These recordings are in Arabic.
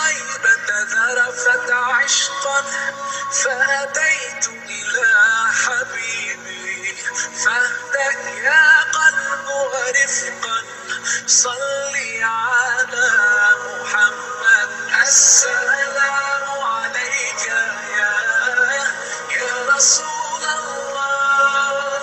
طيبة ذرفت عشقا، فأتيت إلى حبيبي. فاهدأ يا قلب ورفقا، صلي على محمد. السلام عليك يا رسول الله،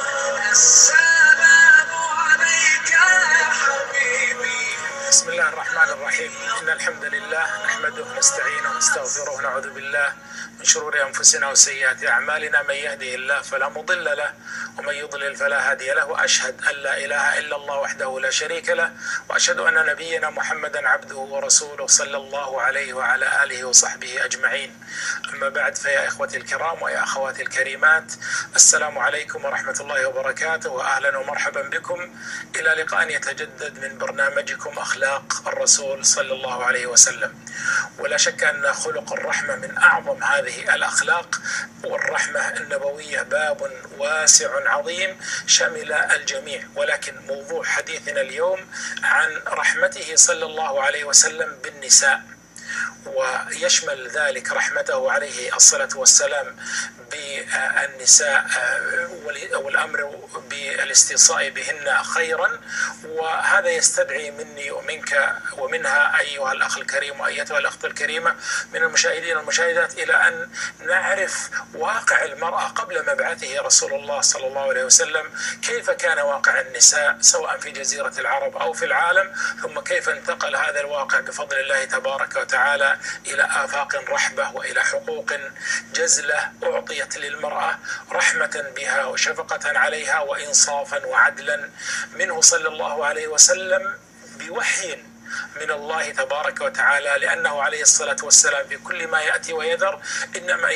السلام عليك يا حبيبي. بسم الله الرحمن الرحيم. إن الحمد لله نحمده ونستعينه ونستغفره ونعوذ بالله من شرور أنفسنا وسيئات أعمالنا. من يهده الله فلا مضل له ومن يضلل فلا هادي له، وأشهد أن لا إله إلا الله وحده لا شريك له، وأشهد أن نبينا محمدا عبده ورسوله صلى الله عليه وعلى آله وصحبه أجمعين. أما بعد، فيا إخوتي الكرام ويا أخواتي الكريمات، السلام عليكم ورحمة الله وبركاته، وأهلا ومرحبا بكم إلى لقاء يتجدد من برنامجكم أخلاق الرسول صلى الله عليه وسلم. ولا شك أن خلق الرحمة من أعظم هذه الأخلاق، والرحمة النبوية باب واسع عظيم شمل الجميع، ولكن موضوع حديثنا اليوم عن رحمته صلى الله عليه وسلم بالنساء، ويشمل ذلك رحمته عليه الصلاة والسلام بالنساء والأمر بالاستيصاء بهن خيرا. وهذا يستدعي مني ومنك ومنها أيها الأخ الكريم وأيتها الأخت الكريمة من المشاهدين والمشاهدات إلى أن نعرف واقع المرأة قبل مبعثه رسول الله صلى الله عليه وسلم، كيف كان واقع النساء سواء في جزيرة العرب أو في العالم، ثم كيف انتقل هذا الواقع بفضل الله تبارك وتعالى إلى آفاق رحبة وإلى حقوق جزلة أعطيت للمرأة رحمة بها وشفقة عليها وإنصافا وعدلا منه صلى الله عليه وسلم بوحي من الله تبارك وتعالى، لأنه عليه الصلاة والسلام في كل ما يأتي ويذر إنما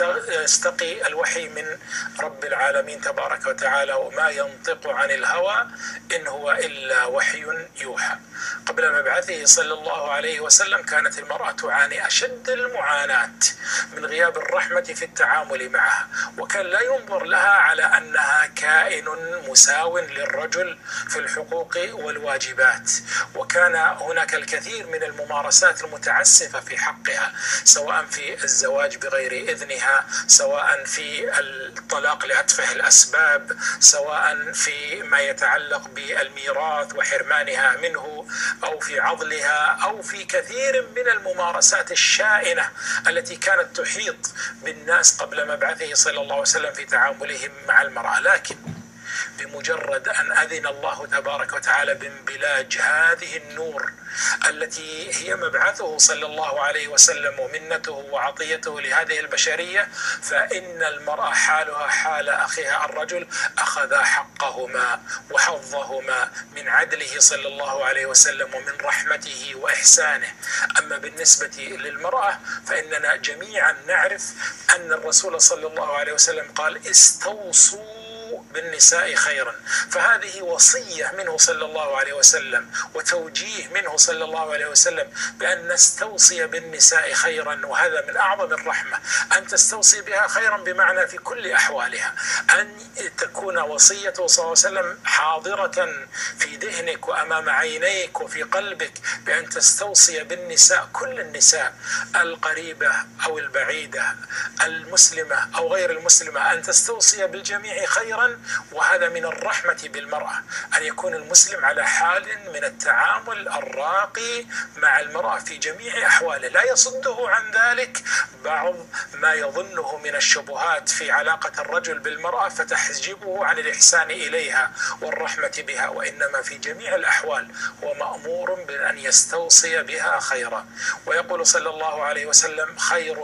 يستقي الوحي من رب العالمين تبارك وتعالى، وما ينطق عن الهوى إن هو إلا وحي يوحى. قبل مبعثه صلى الله عليه وسلم كانت المرأة تعاني أشد المعاناة من غياب الرحمة في التعامل معها، وكان لا ينظر لها على أنها كائن مساو للرجل في الحقوق والواجبات، وكان هناك الكثير من الممارسات المتعسفة في حقها، سواء في الزواج بغير إذنها، سواء في الطلاق لأتفه الأسباب، سواء في ما يتعلق بالميراث وحرمانها منه، أو في عضلها، أو في كثير من الممارسات الشائنة التي كانت تحيط بالناس قبل مبعثه صلى الله عليه وسلم في تعاملهم مع المرأة. لكن بمجرد أن أذن الله تبارك وتعالى بانبلاج هذه النور التي هي مبعثه صلى الله عليه وسلم ومنته وعطيته لهذه البشرية، فإن المرأة حالها حال أخيها الرجل، أخذ حقهما وحظهما من عدله صلى الله عليه وسلم ومن رحمته وإحسانه. أما بالنسبة للمرأة فإننا جميعا نعرف أن الرسول صلى الله عليه وسلم قال: استوصوا بالنساء خيرا. فهذه وصية منه صلى الله عليه وسلم وتوجيه منه صلى الله عليه وسلم بأن نستوصي بالنساء خيرا، وهذا من أعظم الرحمة، أن تستوصي بها خيرا بمعنى في كل أحوالها، أن تكون وصيته صلى الله عليه وسلم حاضرة في ذهنك وأمام عينيك وفي قلبك، بأن تستوصي بالنساء، كل النساء القريبة أو البعيدة، المسلمة أو غير المسلمة، أن تستوصي بالجميع خيرا. وهذا من الرحمة بالمرأة، أن يكون المسلم على حال من التعامل الراقي مع المرأة في جميع أحواله، لا يصده عن ذلك بعض ما يظنه من الشبهات في علاقة الرجل بالمرأة فتحجبه عن الإحسان إليها والرحمة بها، وإنما في جميع الأحوال هو مأمور بأن يستوصي بها خيرا. ويقول صلى الله عليه وسلم: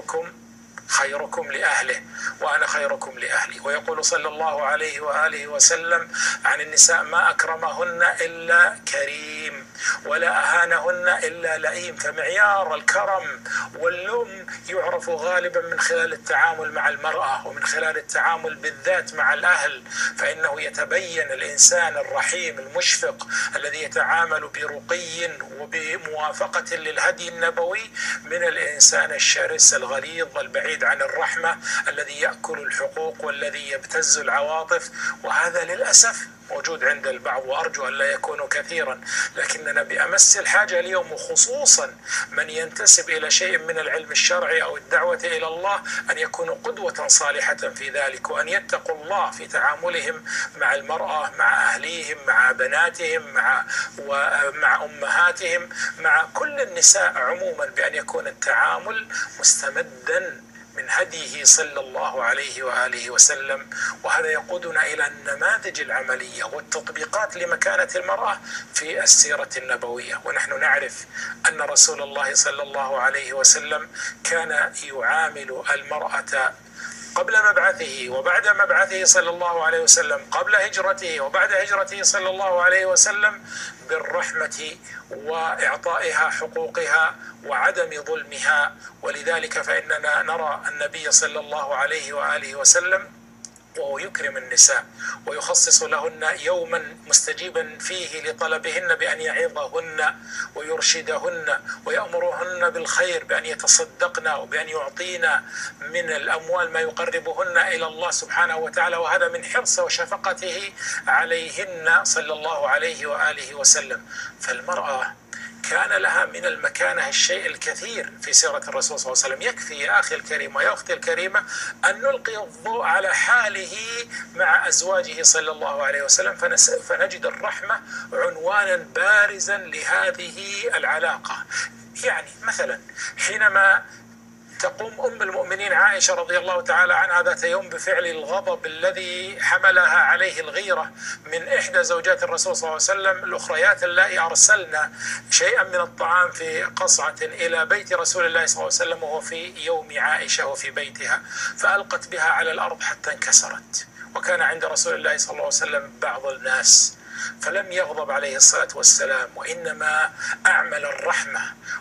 خيركم لأهله وأنا خيركم لأهلي. ويقول صلى الله عليه وآله وسلم عن النساء: ما أكرمهن إلا كريم ولا أهانهن إلا لئيم. فمعيار الكرم واللوم يعرف غالبا من خلال التعامل مع المرأة، ومن خلال التعامل بالذات مع الأهل، فإنه يتبين الإنسان الرحيم المشفق الذي يتعامل برقي وبموافقة للهدي النبوي من الإنسان الشرس الغليظ البعيد عن الرحمة الذي يأكل الحقوق والذي يبتز العواطف. وهذا للأسف موجود عند البعض وأرجو أن لا يكون كثيرا، لكننا بأمس الحاجة اليوم، وخصوصا من ينتسب إلى شيء من العلم الشرعي أو الدعوة إلى الله، أن يكونوا قدوة صالحة في ذلك، وأن يتقوا الله في تعاملهم مع المرأة، مع أهليهم، مع بناتهم، مع أمهاتهم، مع كل النساء عموما، بأن يكون التعامل مستمدا من هديه صلى الله عليه وآله وسلم. وهذا يقودنا إلى النماذج العملية والتطبيقات لمكانة المرأة في السيرة النبوية. ونحن نعرف أن رسول الله صلى الله عليه وسلم كان يعامل المرأة قبل مبعثه وبعد مبعثه صلى الله عليه وسلم، قبل هجرته وبعد هجرته صلى الله عليه وسلم، بالرحمة وإعطائها حقوقها وعدم ظلمها. ولذلك فإننا نرى النبي صلى الله عليه وآله وسلم وهو يكرم النساء ويخصص لهن يوما مستجيبا فيه لطلبهن بأن يعظهن ويرشدهن ويأمرهن بالخير، بأن يتصدقن وبأن يعطينا من الأموال ما يقربهن إلى الله سبحانه وتعالى، وهذا من حرص وشفقته عليهن صلى الله عليه وآله وسلم. فالمرأة كان لها من المكانة الشيء الكثير في سيرة الرسول صلى الله عليه وسلم. يكفي يا أخي الكريم ويا أختي الكريمة أن نلقي الضوء على حاله مع أزواجه صلى الله عليه وسلم، فنجد الرحمة عنوانا بارزا لهذه العلاقة. يعني مثلا حينما تقوم أم المؤمنين عائشة رضي الله تعالى عنها ذات يوم بفعل الغضب الذي حملها عليه الغيرة من إحدى زوجات الرسول صلى الله عليه وسلم الأخريات اللائي أرسلنا شيئا من الطعام في قصعة إلى بيت رسول الله صلى الله عليه وسلم وهو في يوم عائشة وفي بيتها، فألقت بها على الأرض حتى انكسرت. وكان عند رسول الله صلى الله عليه وسلم بعض الناس، فلم يغضب عليه الصلاة والسلام، وإنما أعمل الرحمة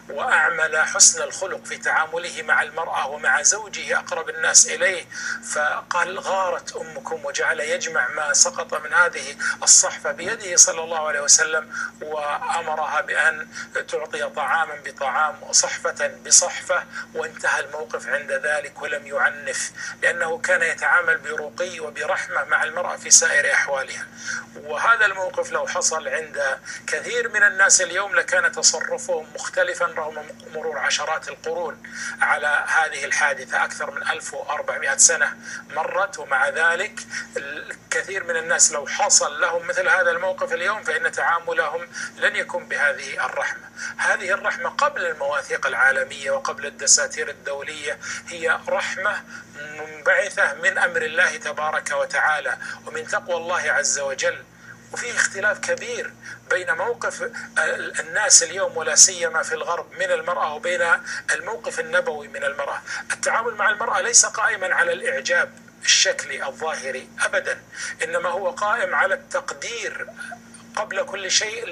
وأعمل حسن الخلق في تعامله مع المرأة ومع زوجه أقرب الناس إليه، فقال غارت أمكم، وجعل يجمع ما سقط من هذه الصحفة بيده صلى الله عليه وسلم، وأمرها بأن تعطي طعاما بطعام وصحفة بصحفة، وانتهى الموقف عند ذلك ولم يعنف، لأنه كان يتعامل برقي وبرحمة مع المرأة في سائر أحوالها. وهذا الموقف لو حصل عند كثير من الناس اليوم لكان تصرفهم مختلفا، رغم مرور عشرات القرون على هذه الحادثة. أكثر من 1400 سنة مرت، ومع ذلك الكثير من الناس لو حصل لهم مثل هذا الموقف اليوم فإن تعاملهم لن يكون بهذه الرحمة. هذه الرحمة قبل المواثيق العالمية وقبل الدساتير الدولية هي رحمة منبعثة من أمر الله تبارك وتعالى ومن تقوى الله عز وجل. وفيه اختلاف كبير بين موقف الناس اليوم ولا سيما في الغرب من المرأة وبين الموقف النبوي من المرأة. التعامل مع المرأة ليس قائما على الإعجاب الشكلي الظاهري أبدا، إنما هو قائم على التقدير قبل كل شيء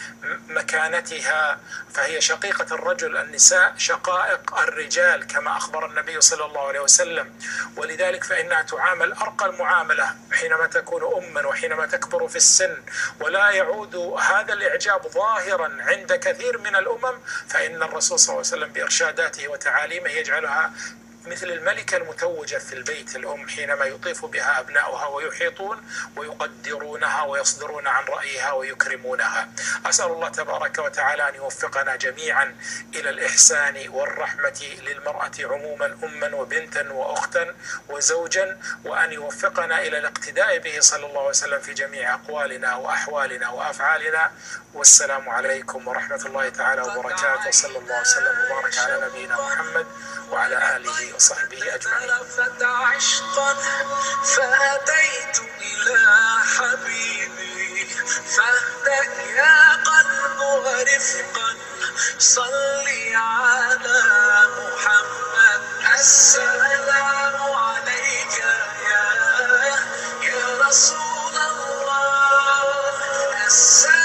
لمكانتها، فهي شقيقة الرجل، النساء شقائق الرجال كما أخبر النبي صلى الله عليه وسلم. ولذلك فإنها تعامل أرقى المعاملة حينما تكون أما وحينما تكبر في السن، ولا يعود هذا الإعجاب ظاهرا عند كثير من الأمم، فإن الرسول صلى الله عليه وسلم بإرشاداته وتعاليمه يجعلها مثل الملكة المتوجة في البيت، الأم حينما يطيف بها أبناؤها ويحيطون ويقدرونها ويصدرون عن رأيها ويكرمونها. أسأل الله تبارك وتعالى أن يوفقنا جميعا إلى الإحسان والرحمة للمرأة عموما، أما وبنتا وأختا وزوجا، وأن يوفقنا إلى الاقتداء به صلى الله عليه وسلم في جميع أقوالنا وأحوالنا وأفعالنا. والسلام عليكم ورحمة الله تعالى وبركاته، صلى الله وسلم وبارك على نبينا محمد وعلى آله وصحبه أجمعين. عشقا فأتيت إلى حبيبي فاهدأ يا قلب ورفقا صلي على محمد. السلام عليك يا رسول الله.